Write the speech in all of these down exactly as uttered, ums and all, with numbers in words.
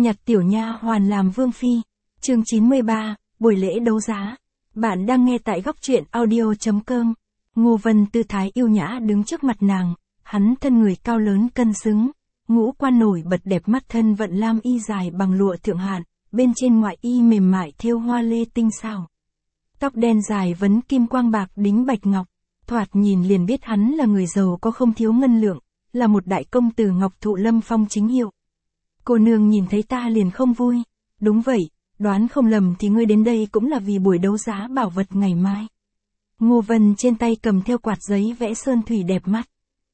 nhặt tiểu nha hoàn làm vương phi. Chương chín mươi ba, buổi lễ đấu giá. Bạn đang nghe tại góc truyện audio chấm com. Ngô Vân tư thái yêu nhã đứng trước mặt nàng, hắn thân người cao lớn cân xứng, ngũ quan nổi bật đẹp mắt, thân vận lam y dài bằng lụa thượng hạng, bên trên ngoại y mềm mại thêu hoa lê tinh xảo. Tóc đen dài vấn kim quang bạc đính bạch ngọc, thoạt nhìn liền biết hắn là người giàu có không thiếu ngân lượng, là một đại công tử Ngọc Thụ Lâm Phong chính hiệu. Cô nương nhìn thấy ta liền không vui. Đúng vậy, đoán không lầm thì ngươi đến đây cũng là vì buổi đấu giá bảo vật ngày mai. Ngô Vân trên tay cầm theo quạt giấy vẽ sơn thủy đẹp mắt.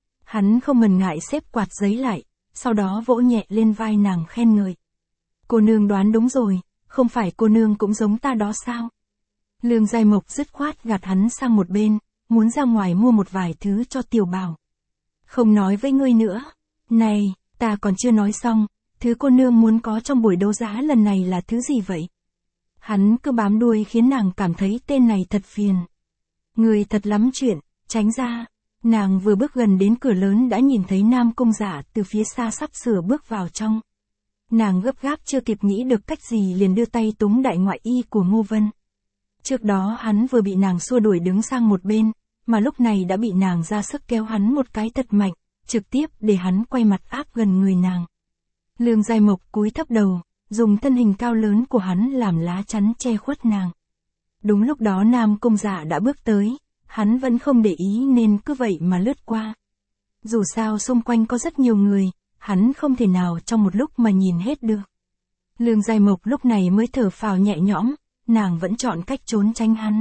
Hắn không ngần ngại xếp quạt giấy lại, sau đó vỗ nhẹ lên vai nàng khen ngợi. Cô nương đoán đúng rồi, không phải cô nương cũng giống ta đó sao? Lương Giai Mộc dứt khoát gạt hắn sang một bên, muốn ra ngoài mua một vài thứ cho Tiểu Bảo. Không nói với ngươi nữa. Này, ta còn chưa nói xong, thứ cô nương muốn có trong buổi đấu giá lần này là thứ gì vậy? Hắn cứ bám đuôi khiến nàng cảm thấy tên này thật phiền. Người thật lắm chuyện, tránh ra. Nàng vừa bước gần đến cửa lớn đã nhìn thấy Nam Cung Dạ từ phía xa sắp sửa bước vào trong. Nàng gấp gáp chưa kịp nghĩ được cách gì liền đưa tay túm đại ngoại y của Ngô Vân. Trước đó hắn vừa bị nàng xua đuổi đứng sang một bên, mà lúc này đã bị nàng ra sức kéo hắn một cái thật mạnh, trực tiếp để hắn quay mặt áp gần người nàng. Lương Giai Mộc cúi thấp đầu, dùng thân hình cao lớn của hắn làm lá chắn che khuất nàng. Đúng lúc đó Nam Cung Dạ đã bước tới, hắn vẫn không để ý nên cứ vậy mà lướt qua. Dù sao xung quanh có rất nhiều người, hắn không thể nào trong một lúc mà nhìn hết được. Lương Giai Mộc lúc này mới thở phào nhẹ nhõm, nàng vẫn chọn cách trốn tránh hắn.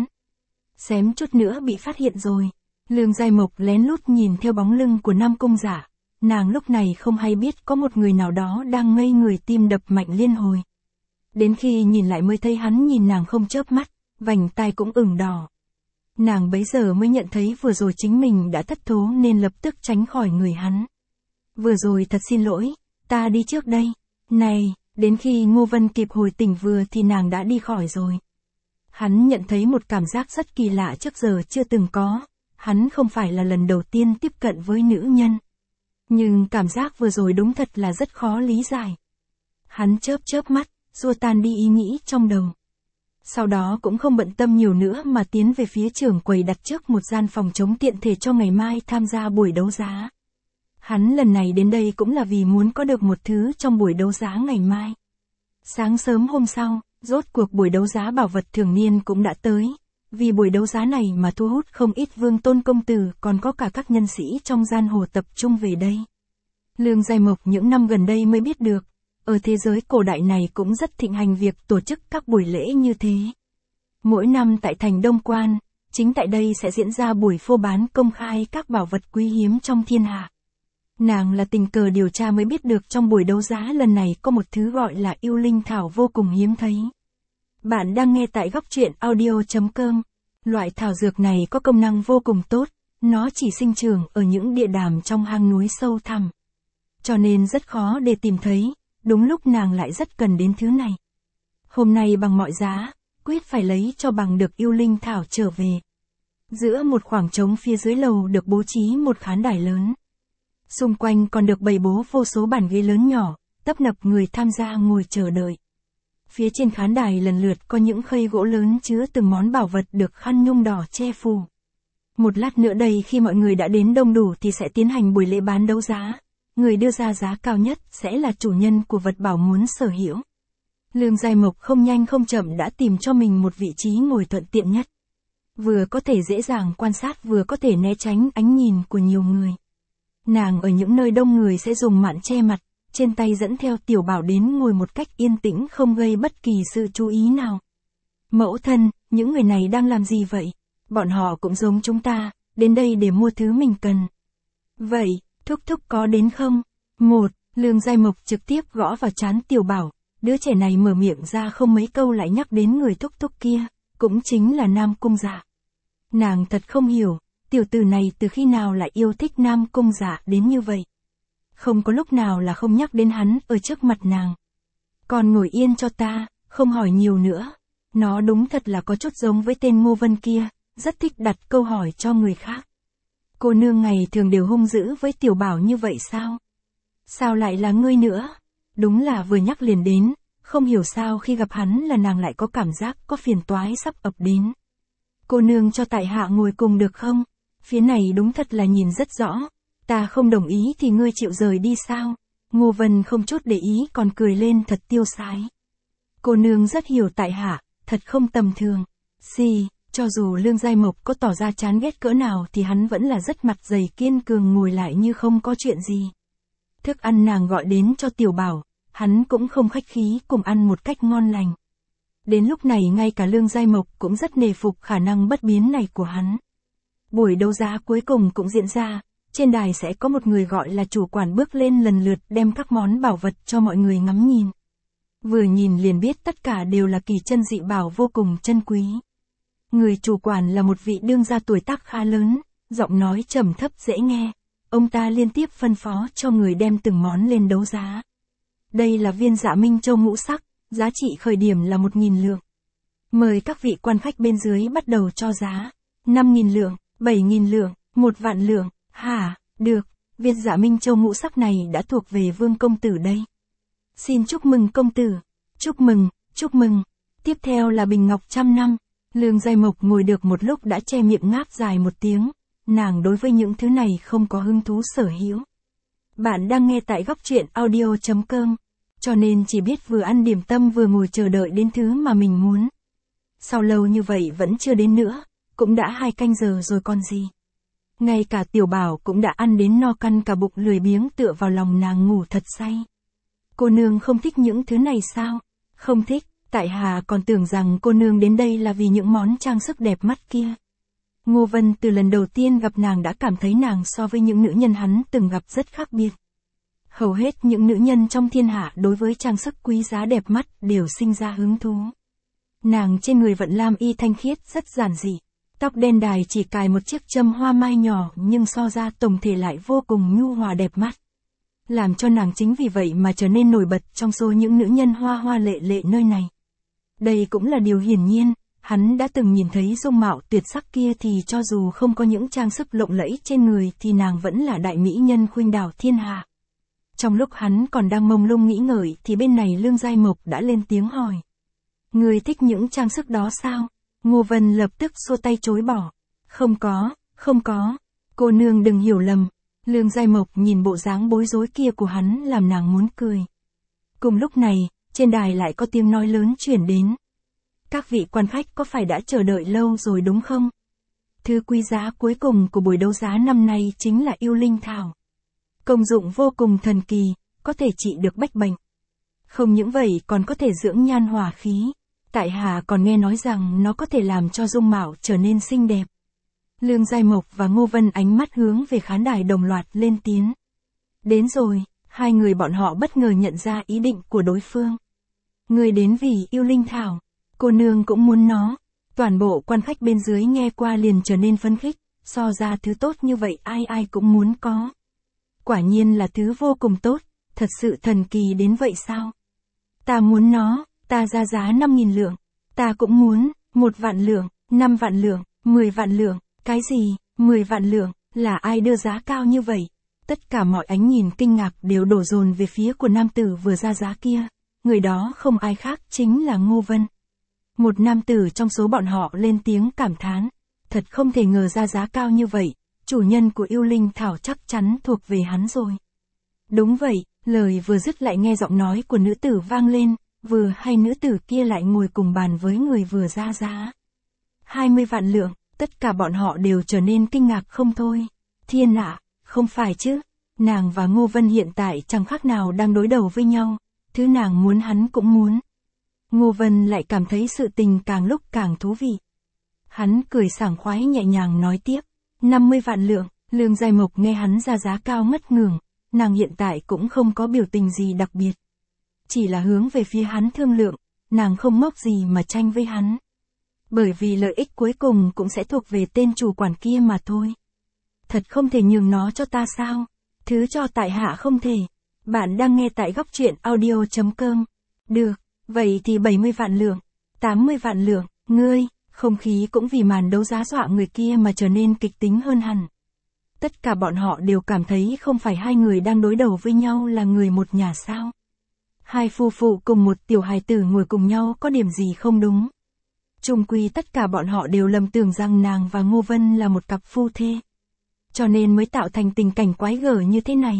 Xém chút nữa bị phát hiện rồi. Lương Giai Mộc lén lút nhìn theo bóng lưng của Nam Cung Dạ. Nàng lúc này không hay biết có một người nào đó đang ngây người tim đập mạnh liên hồi. Đến khi nhìn lại mới thấy hắn nhìn nàng không chớp mắt, vành tai cũng ửng đỏ. Nàng bấy giờ mới nhận thấy vừa rồi chính mình đã thất thố nên lập tức tránh khỏi người hắn. Vừa rồi thật xin lỗi, ta đi trước đây. Này, đến khi Ngô Vân kịp hồi tỉnh vừa thì nàng đã đi khỏi rồi. Hắn nhận thấy một cảm giác rất kỳ lạ trước giờ chưa từng có. Hắn không phải là lần đầu tiên tiếp cận với nữ nhân. Nhưng cảm giác vừa rồi đúng thật là rất khó lý giải. Hắn chớp chớp mắt, xua tan đi ý nghĩ trong đầu. Sau đó cũng không bận tâm nhiều nữa mà tiến về phía trưởng quầy đặt trước một gian phòng trống tiện thể cho ngày mai tham gia buổi đấu giá. Hắn lần này đến đây cũng là vì muốn có được một thứ trong buổi đấu giá ngày mai. Sáng sớm hôm sau, rốt cuộc buổi đấu giá bảo vật thường niên cũng đã tới. Vì buổi đấu giá này mà thu hút không ít vương tôn công tử, còn có cả các nhân sĩ trong giang hồ tập trung về đây. Lương Giai Mộc những năm gần đây mới biết được, ở thế giới cổ đại này cũng rất thịnh hành việc tổ chức các buổi lễ như thế. Mỗi năm tại thành Đông Quan, chính tại đây sẽ diễn ra buổi phô bán công khai các bảo vật quý hiếm trong thiên hạ. Nàng là tình cờ điều tra mới biết được trong buổi đấu giá lần này có một thứ gọi là yêu linh thảo vô cùng hiếm thấy. Bạn đang nghe tại góc truyện audio chấm com. Loại thảo dược này có công năng vô cùng tốt, nó chỉ sinh trưởng ở những địa đàm trong hang núi sâu thẳm. Cho nên rất khó để tìm thấy, đúng lúc nàng lại rất cần đến thứ này. Hôm nay bằng mọi giá, quyết phải lấy cho bằng được yêu linh thảo trở về. Giữa một khoảng trống phía dưới lầu được bố trí một khán đài lớn. Xung quanh còn được bày bố vô số bàn ghế lớn nhỏ, tấp nập người tham gia ngồi chờ đợi. Phía trên khán đài lần lượt có những khay gỗ lớn chứa từng món bảo vật được khăn nhung đỏ che phủ. Một lát nữa đây khi mọi người đã đến đông đủ thì sẽ tiến hành buổi lễ bán đấu giá. Người đưa ra giá cao nhất sẽ là chủ nhân của vật bảo muốn sở hữu. Lương Giai Mộc không nhanh không chậm đã tìm cho mình một vị trí ngồi thuận tiện nhất. Vừa có thể dễ dàng quan sát vừa có thể né tránh ánh nhìn của nhiều người. Nàng ở những nơi đông người sẽ dùng mạn che mặt, trên tay dẫn theo Tiểu Bảo đến ngồi một cách yên tĩnh không gây bất kỳ sự chú ý nào. Mẫu thân, những người này đang làm gì vậy? Bọn họ cũng giống chúng ta, đến đây để mua thứ mình cần. Vậy, thúc thúc có đến không? Một, Lương Giai Mộc trực tiếp gõ vào trán Tiểu Bảo, đứa trẻ này mở miệng ra không mấy câu lại nhắc đến người thúc thúc kia, cũng chính là Nam Cung Dạ. Nàng thật không hiểu, tiểu tử này từ khi nào lại yêu thích Nam Cung Dạ đến như vậy. Không có lúc nào là không nhắc đến hắn ở trước mặt nàng. Còn ngồi yên cho ta, không hỏi nhiều nữa. Nó đúng thật là có chút giống với tên Ngô Vân kia, rất thích đặt câu hỏi cho người khác. Cô nương ngày thường đều hung dữ với Tiểu Bảo như vậy sao? Sao lại là ngươi nữa? Đúng là vừa nhắc liền đến, không hiểu sao khi gặp hắn là nàng lại có cảm giác có phiền toái sắp ập đến. Cô nương cho tại hạ ngồi cùng được không? Phía này đúng thật là nhìn rất rõ. Ta không đồng ý thì ngươi chịu rời đi sao? Ngô Vân không chút để ý còn cười lên thật tiêu sái. Cô nương rất hiểu tại hạ, thật không tầm thường. Xì, cho dù Lương Giai Mộc có tỏ ra chán ghét cỡ nào thì hắn vẫn là rất mặt dày kiên cường ngồi lại như không có chuyện gì. Thức ăn nàng gọi đến cho Tiểu Bảo, hắn cũng không khách khí cùng ăn một cách ngon lành. Đến lúc này ngay cả Lương Giai Mộc cũng rất nề phục khả năng bất biến này của hắn. Buổi đấu giá cuối cùng cũng diễn ra, trên đài sẽ có một người gọi là chủ quản bước lên lần lượt đem các món bảo vật cho mọi người ngắm nhìn. Vừa nhìn liền biết tất cả đều là kỳ chân dị bảo vô cùng chân quý. Người chủ quản là một vị đương gia tuổi tác khá lớn, giọng nói trầm thấp dễ nghe. Ông ta liên tiếp phân phó cho người đem từng món lên đấu giá. Đây là viên Dạ Minh Châu ngũ sắc, giá trị khởi điểm là một nghìn lượng. Mời các vị quan khách bên dưới bắt đầu cho giá. năm nghìn lượng, bảy nghìn lượng, một vạn lượng. Hả, được, viên Dạ Minh Châu ngũ sắc này đã thuộc về Vương công tử đây. Xin chúc mừng công tử. Chúc mừng, chúc mừng. Tiếp theo là bình ngọc trăm năm. Lương Giai Mộc ngồi được một lúc đã che miệng ngáp dài một tiếng. Nàng đối với những thứ này không có hứng thú sở hữu. Bạn đang nghe tại góc truyện audio chấm com, cho nên chỉ biết vừa ăn điểm tâm vừa ngồi chờ đợi đến thứ mà mình muốn. Sau lâu như vậy vẫn chưa đến nữa, cũng đã hai canh giờ rồi còn gì. Ngay cả Tiểu Bảo cũng đã ăn đến no căn cả bụng lười biếng tựa vào lòng nàng ngủ thật say. Cô nương không thích những thứ này sao? Không thích, tại hạ còn tưởng rằng cô nương đến đây là vì những món trang sức đẹp mắt kia. Ngô Vân từ lần đầu tiên gặp nàng đã cảm thấy nàng so với những nữ nhân hắn từng gặp rất khác biệt. Hầu hết những nữ nhân trong thiên hạ đối với trang sức quý giá đẹp mắt đều sinh ra hứng thú. Nàng trên người vận lam y thanh khiết rất giản dị, tóc đen đài chỉ cài một chiếc châm hoa mai nhỏ nhưng so ra tổng thể lại vô cùng nhu hòa đẹp mắt. Làm cho nàng chính vì vậy mà trở nên nổi bật trong số những nữ nhân hoa hoa lệ lệ nơi này. Đây cũng là điều hiển nhiên. Hắn đã từng nhìn thấy dung mạo tuyệt sắc kia thì cho dù không có những trang sức lộng lẫy trên người thì nàng vẫn là đại mỹ nhân khuynh đảo thiên hạ. Trong lúc hắn còn đang mông lung nghĩ ngợi thì bên này Lương Giai Mộc đã lên tiếng hỏi. Người thích những trang sức đó sao? Ngô Vân lập tức xua tay chối bỏ. Không có, không có. Cô nương đừng hiểu lầm. Lương Giai Mộc nhìn bộ dáng bối rối kia của hắn làm nàng muốn cười. Cùng lúc này, trên đài lại có tiếng nói lớn chuyển đến. Các vị quan khách có phải đã chờ đợi lâu rồi đúng không? Thứ quý giá cuối cùng của buổi đấu giá năm nay chính là yêu linh thảo. Công dụng vô cùng thần kỳ, có thể trị được bách bệnh. Không những vậy còn có thể dưỡng nhan hòa khí. Tại hạ còn nghe nói rằng nó có thể làm cho dung mạo trở nên xinh đẹp. Lương Giai Mộc và Ngô Vân ánh mắt hướng về khán đài đồng loạt lên tiếng. Đến rồi, hai người bọn họ bất ngờ nhận ra ý định của đối phương. Người đến vì yêu linh thảo. Cô nương cũng muốn nó. Toàn bộ quan khách bên dưới nghe qua liền trở nên phấn khích, so ra thứ tốt như vậy ai ai cũng muốn có. Quả nhiên là thứ vô cùng tốt, thật sự thần kỳ đến vậy sao? Ta muốn nó, ta ra giá năm nghìn lượng. Ta cũng muốn, một vạn lượng, năm vạn lượng, mười vạn lượng, cái gì, mười vạn lượng, là ai đưa giá cao như vậy? Tất cả mọi ánh nhìn kinh ngạc đều đổ dồn về phía của nam tử vừa ra giá kia. Người đó không ai khác chính là Ngô Vân. Một nam tử trong số bọn họ lên tiếng cảm thán. Thật không thể ngờ ra giá cao như vậy, chủ nhân của yêu linh thảo chắc chắn thuộc về hắn rồi. Đúng vậy, lời vừa dứt lại nghe giọng nói của nữ tử vang lên, vừa hay nữ tử kia lại ngồi cùng bàn với người vừa ra giá. hai mươi vạn lượng, tất cả bọn họ đều trở nên kinh ngạc không thôi. Thiên ạ, không phải chứ, nàng và Ngô Vân hiện tại chẳng khác nào đang đối đầu với nhau, thứ nàng muốn hắn cũng muốn. Ngô Vân lại cảm thấy sự tình càng lúc càng thú vị. Hắn cười sảng khoái nhẹ nhàng nói tiếp, năm mươi vạn lượng. Lương Giai Mộc nghe hắn ra giá cao ngất ngưởng, nàng hiện tại cũng không có biểu tình gì đặc biệt. Chỉ là hướng về phía hắn thương lượng, nàng không móc gì mà tranh với hắn. Bởi vì lợi ích cuối cùng cũng sẽ thuộc về tên chủ quản kia mà thôi. Thật không thể nhường nó cho ta sao? Thứ cho tại hạ không thể. Bạn đang nghe tại góc truyện audio chấm com. Được, vậy thì bảy mươi vạn lượng, tám mươi vạn lượng, ngươi, không khí cũng vì màn đấu giá dọa người kia mà trở nên kịch tính hơn hẳn. Tất cả bọn họ đều cảm thấy không phải hai người đang đối đầu với nhau là người một nhà sao. Hai phu phụ cùng một tiểu hài tử ngồi cùng nhau có điểm gì không đúng. Chung quy tất cả bọn họ đều lầm tưởng rằng nàng và Ngô Vân là một cặp phu thê. Cho nên mới tạo thành tình cảnh quái gở như thế này.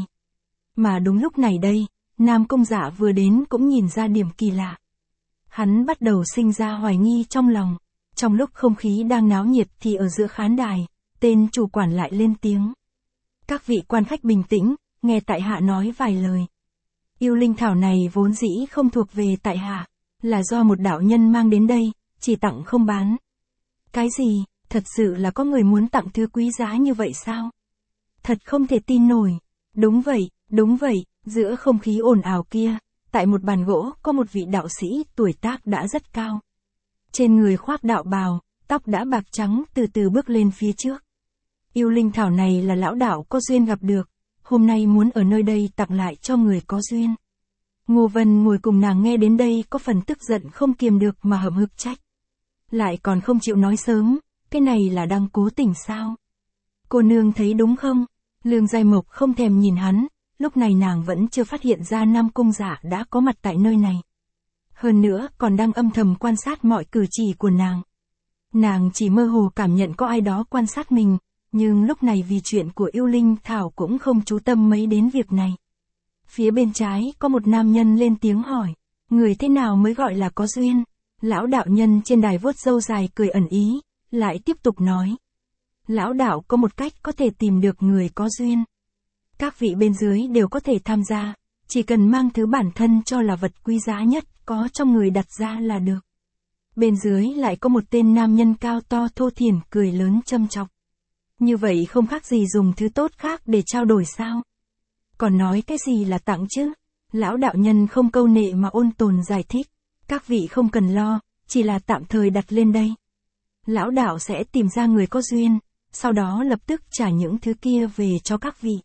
Mà đúng lúc này đây, Nam Cung Dạ vừa đến cũng nhìn ra điểm kỳ lạ. Hắn bắt đầu sinh ra hoài nghi trong lòng. Trong lúc không khí đang náo nhiệt thì ở giữa khán đài, tên chủ quản lại lên tiếng. Các vị quan khách bình tĩnh, nghe tại hạ nói vài lời. Yêu linh thảo này vốn dĩ không thuộc về tại hạ, là do một đạo nhân mang đến đây, chỉ tặng không bán. Cái gì, thật sự là có người muốn tặng thứ quý giá như vậy sao? Thật không thể tin nổi. Đúng vậy, đúng vậy, giữa không khí ồn ào kia, tại một bàn gỗ có một vị đạo sĩ tuổi tác đã rất cao. Trên người khoác đạo bào, tóc đã bạc trắng từ từ bước lên phía trước. Yêu linh thảo này là lão đạo có duyên gặp được, hôm nay muốn ở nơi đây tặng lại cho người có duyên. Ngô Vân ngồi cùng nàng nghe đến đây có phần tức giận không kiềm được mà hậm hực trách. Lại còn không chịu nói sớm, cái này là đang cố tình sao? Cô nương thấy đúng không? Lương Giai Mộc không thèm nhìn hắn, lúc này nàng vẫn chưa phát hiện ra Nam Cung Dạ đã có mặt tại nơi này. Hơn nữa còn đang âm thầm quan sát mọi cử chỉ của nàng. Nàng chỉ mơ hồ cảm nhận có ai đó quan sát mình, nhưng lúc này vì chuyện của yêu linh thảo cũng không chú tâm mấy đến việc này. Phía bên trái có một nam nhân lên tiếng hỏi, người thế nào mới gọi là có duyên? Lão đạo nhân trên đài vuốt râu dài cười ẩn ý, lại tiếp tục nói. Lão đạo có một cách có thể tìm được người có duyên. Các vị bên dưới đều có thể tham gia, chỉ cần mang thứ bản thân cho là vật quý giá nhất có trong người đặt ra là được. Bên dưới lại có một tên nam nhân cao to thô thiển cười lớn châm chọc. Như vậy không khác gì dùng thứ tốt khác để trao đổi sao? Còn nói cái gì là tặng chứ? Lão đạo nhân không câu nệ mà ôn tồn giải thích. Các vị không cần lo, chỉ là tạm thời đặt lên đây. Lão đạo sẽ tìm ra người có duyên, sau đó lập tức trả những thứ kia về cho các vị.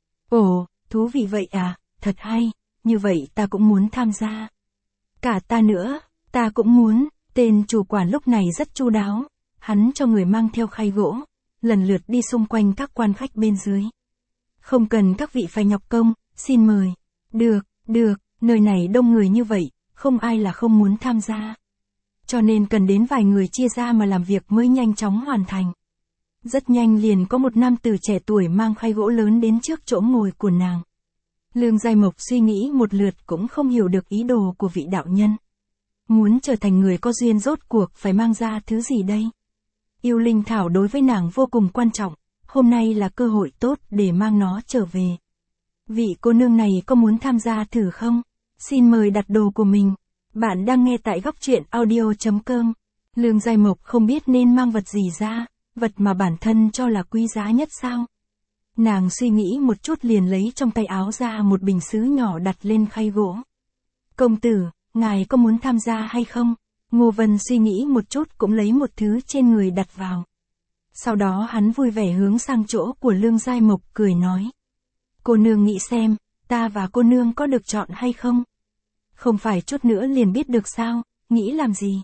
Ồ, thú vị vậy à, thật hay, như vậy ta cũng muốn tham gia. Cả ta nữa, ta cũng muốn. Tên chủ quản lúc này rất chu đáo, hắn cho người mang theo khay gỗ, lần lượt đi xung quanh các quan khách bên dưới. Không cần các vị phải nhọc công, xin mời. Được, được, nơi này đông người như vậy, không ai là không muốn tham gia. Cho nên cần đến vài người chia ra mà làm việc mới nhanh chóng hoàn thành. Rất nhanh liền có một nam tử trẻ tuổi mang khay gỗ lớn đến trước chỗ ngồi của nàng. Lương Giai Mộc suy nghĩ một lượt cũng không hiểu được ý đồ của vị đạo nhân. Muốn trở thành người có duyên rốt cuộc phải mang ra thứ gì đây? Yêu linh thảo đối với nàng vô cùng quan trọng, hôm nay là cơ hội tốt để mang nó trở về. Vị cô nương này có muốn tham gia thử không? Xin mời đặt đồ của mình. Bạn đang nghe tại góc truyện audio chấm com. Lương Giai Mộc không biết nên mang vật gì ra, vật mà bản thân cho là quý giá nhất sao? Nàng suy nghĩ một chút liền lấy trong tay áo ra một bình sứ nhỏ đặt lên khay gỗ. Công tử, ngài có muốn tham gia hay không? Ngô Vân suy nghĩ một chút cũng lấy một thứ trên người đặt vào. Sau đó hắn vui vẻ hướng sang chỗ của Lương Giai Mộc cười nói. Cô nương nghĩ xem, ta và cô nương có được chọn hay không? Không phải chút nữa liền biết được sao, nghĩ làm gì?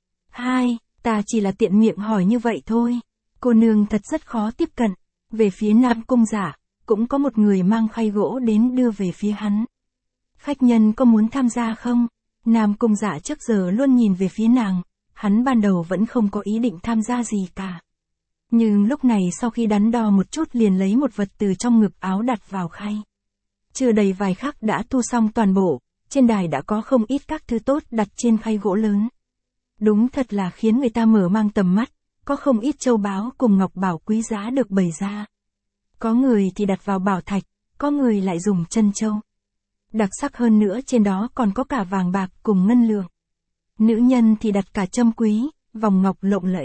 Hai, ta chỉ là tiện miệng hỏi như vậy thôi. Cô nương thật rất khó tiếp cận. Về phía Nam Cung Dạ, cũng có một người mang khay gỗ đến đưa về phía hắn. Khách nhân có muốn tham gia không? Nam Cung Dạ trước giờ luôn nhìn về phía nàng, hắn ban đầu vẫn không có ý định tham gia gì cả. Nhưng lúc này sau khi đắn đo một chút liền lấy một vật từ trong ngực áo đặt vào khay. Chưa đầy vài khắc đã thu xong toàn bộ, trên đài đã có không ít các thứ tốt đặt trên khay gỗ lớn. Đúng thật là khiến người ta mở mang tầm mắt, có không ít châu báu cùng ngọc bảo quý giá được bày ra. Có người thì đặt vào bảo thạch, có người lại dùng chân châu. Đặc sắc hơn nữa trên đó còn có cả vàng bạc cùng ngân lượng. Nữ nhân thì đặt cả châm quý, vòng ngọc lộng lẫy.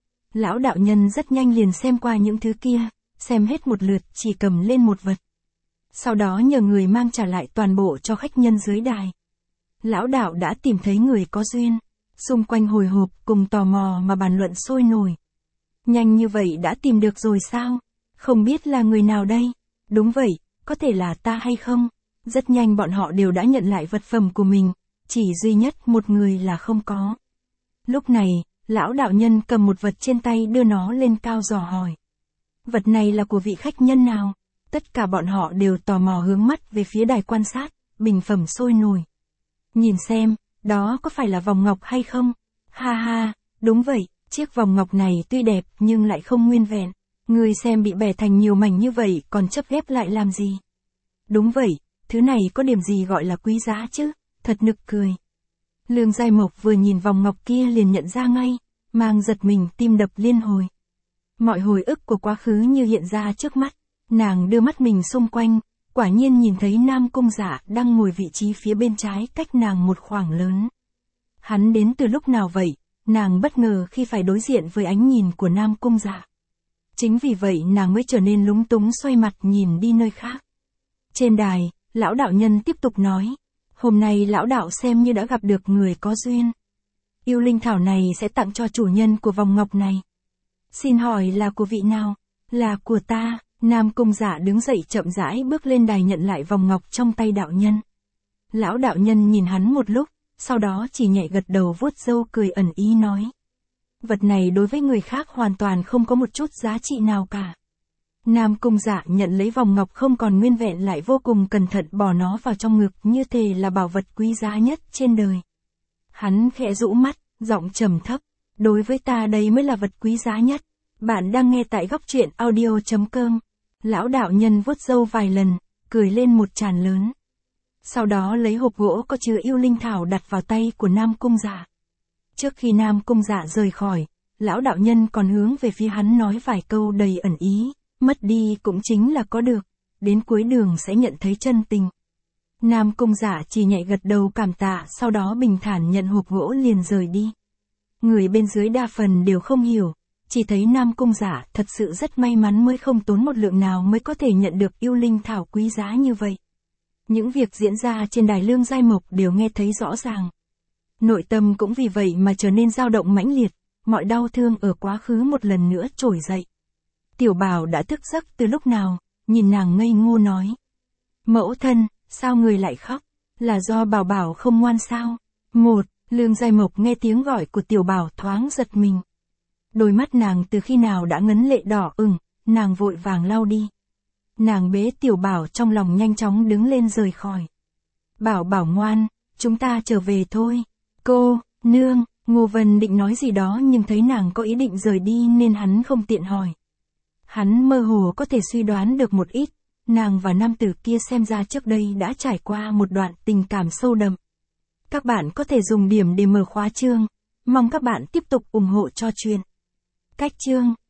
Lão đạo nhân rất nhanh liền xem qua những thứ kia, xem hết một lượt chỉ cầm lên một vật. Sau đó nhờ người mang trả lại toàn bộ cho khách nhân dưới đài. Lão đạo đã tìm thấy người có duyên, xung quanh hồi hộp cùng tò mò mà bàn luận sôi nổi. Nhanh như vậy đã tìm được rồi sao? Không biết là người nào đây? Đúng vậy, có thể là ta hay không? Rất nhanh bọn họ đều đã nhận lại vật phẩm của mình, chỉ duy nhất một người là không có. Lúc này, lão đạo nhân cầm một vật trên tay đưa nó lên cao dò hỏi. Vật này là của vị khách nhân nào? Tất cả bọn họ đều tò mò hướng mắt về phía đài quan sát, bình phẩm sôi nổi. Nhìn xem, đó có phải là vòng ngọc hay không? Ha ha, đúng vậy, chiếc vòng ngọc này tuy đẹp nhưng lại không nguyên vẹn. Ngươi xem bị bẻ thành nhiều mảnh như vậy còn chấp ghép lại làm gì? Đúng vậy, thứ này có điểm gì gọi là quý giá chứ? Thật nực cười. Lương Giai Mộc vừa nhìn vòng ngọc kia liền nhận ra ngay, mang giật mình tim đập liên hồi. Mọi hồi ức của quá khứ như hiện ra trước mắt, nàng đưa mắt mình xung quanh, quả nhiên nhìn thấy Nam Cung Dạ đang ngồi vị trí phía bên trái cách nàng một khoảng lớn. Hắn đến từ lúc nào vậy? Nàng bất ngờ khi phải đối diện với ánh nhìn của Nam Cung Dạ. Chính vì vậy nàng mới trở nên lúng túng xoay mặt nhìn đi nơi khác. Trên đài, lão đạo nhân tiếp tục nói, hôm nay lão đạo xem như đã gặp được người có duyên. Yêu linh thảo này sẽ tặng cho chủ nhân của vòng ngọc này. Xin hỏi là của vị nào? Là của ta. Nam Cung Dạ đứng dậy chậm rãi bước lên đài nhận lại vòng ngọc trong tay đạo nhân. Lão đạo nhân nhìn hắn một lúc, sau đó chỉ nhẹ gật đầu vuốt râu cười ẩn ý nói. Vật này đối với người khác hoàn toàn không có một chút giá trị nào cả. Nam Cung Dạ nhận lấy vòng ngọc không còn nguyên vẹn lại vô cùng cẩn thận bỏ nó vào trong ngực như thể là bảo vật quý giá nhất trên đời. Hắn khẽ rũ mắt, giọng trầm thấp. Đối với ta đây mới là vật quý giá nhất. Bạn đang nghe tại góc truyện audio chấm com. Lão đạo nhân vuốt râu vài lần, cười lên một tràng lớn. Sau đó lấy hộp gỗ có chứa yêu linh thảo đặt vào tay của Nam Cung Dạ. Trước khi Nam Cung Dạ rời khỏi, lão đạo nhân còn hướng về phía hắn nói vài câu đầy ẩn ý, mất đi cũng chính là có được, đến cuối đường sẽ nhận thấy chân tình. Nam Cung Dạ chỉ nhẹ gật đầu cảm tạ, sau đó bình thản nhận hộp gỗ liền rời đi. Người bên dưới đa phần đều không hiểu, chỉ thấy Nam Cung Dạ thật sự rất may mắn mới không tốn một lượng nào mới có thể nhận được yêu linh thảo quý giá như vậy. Những việc diễn ra trên đài Lương Giai Mộc đều nghe thấy rõ ràng. Nội tâm cũng vì vậy mà trở nên dao động mãnh liệt, mọi đau thương ở quá khứ một lần nữa trỗi dậy. Tiểu Bảo đã thức giấc từ lúc nào, nhìn nàng ngây ngô nói. Mẫu thân, sao người lại khóc? Là do Bảo Bảo không ngoan sao? Một, Lương Giai Mộc nghe tiếng gọi của Tiểu Bảo thoáng giật mình. Đôi mắt nàng từ khi nào đã ngấn lệ đỏ ửng, nàng vội vàng lau đi. Nàng bế Tiểu Bảo trong lòng nhanh chóng đứng lên rời khỏi. Bảo Bảo ngoan, chúng ta trở về thôi. Cô, nương, Ngô Vân định nói gì đó nhưng thấy nàng có ý định rời đi nên hắn không tiện hỏi. Hắn mơ hồ có thể suy đoán được một ít, nàng và nam tử kia xem ra trước đây đã trải qua một đoạn tình cảm sâu đậm. Các bạn có thể dùng điểm để mở khóa chương, mong các bạn tiếp tục ủng hộ cho chuyện. Cách chương